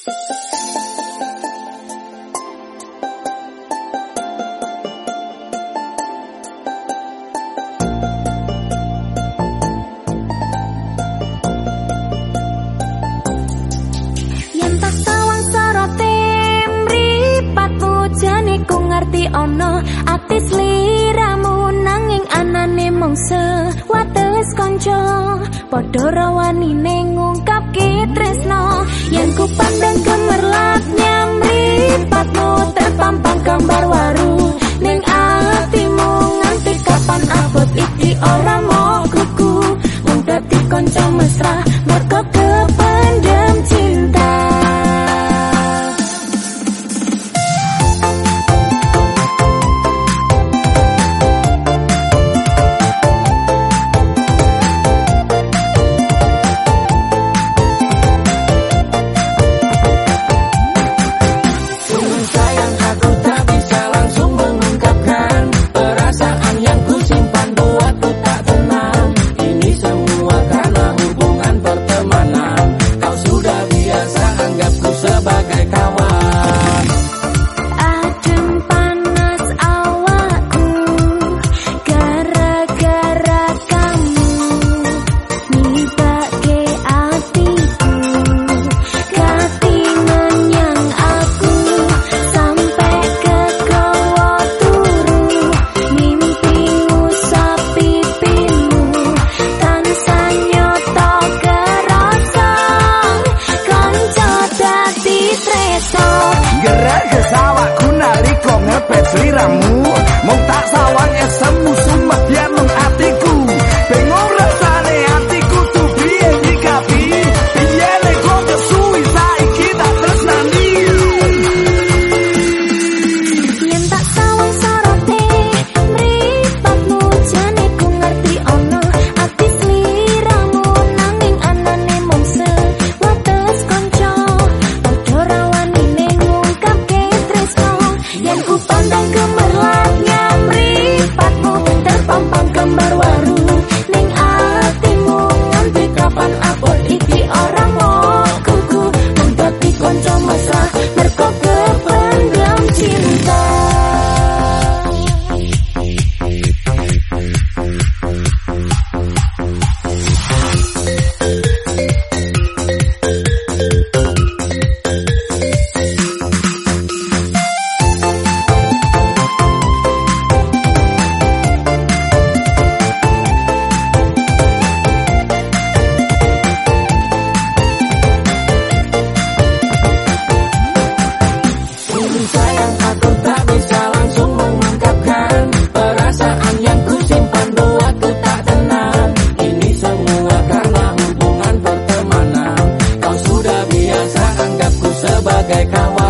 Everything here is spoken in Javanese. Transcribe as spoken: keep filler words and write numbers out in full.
Ono ati sliramu nanging anane mung sewates kanca padha rawanine ngungkapke tresno yen ku pandang gemerlap nyamripatmu terpampang gambar waru ning atimu nganti kapan abot iki ora mau kuku mung dadi kanca mesra mergo kependem cinta. Sliramu mung tak sawang esemu sumet yen mung atiku bingung rasane atiku tuh piye nyikapi piye nek kok suwi saiki tak tresnani yen tak sawang sorote mripatmu jane ku ngerti ono ati sliramu nanging anane mung sewates kanca padha rawanine ngungkapke tresno yen ku pandang gemerlap nyamripatmu terpampang gambar waru ning atimu nganti kapan abot iki ora mau kuku mung dadi kanca mesra mergo kependem cinta. Sayang aku tak bisa langsung mengungkapkan perasaan yang ku simpan buat ku tak tenang. Ini semua karena hubungan pertemanan. Kau sudah biasa anggapku sebagai kawan.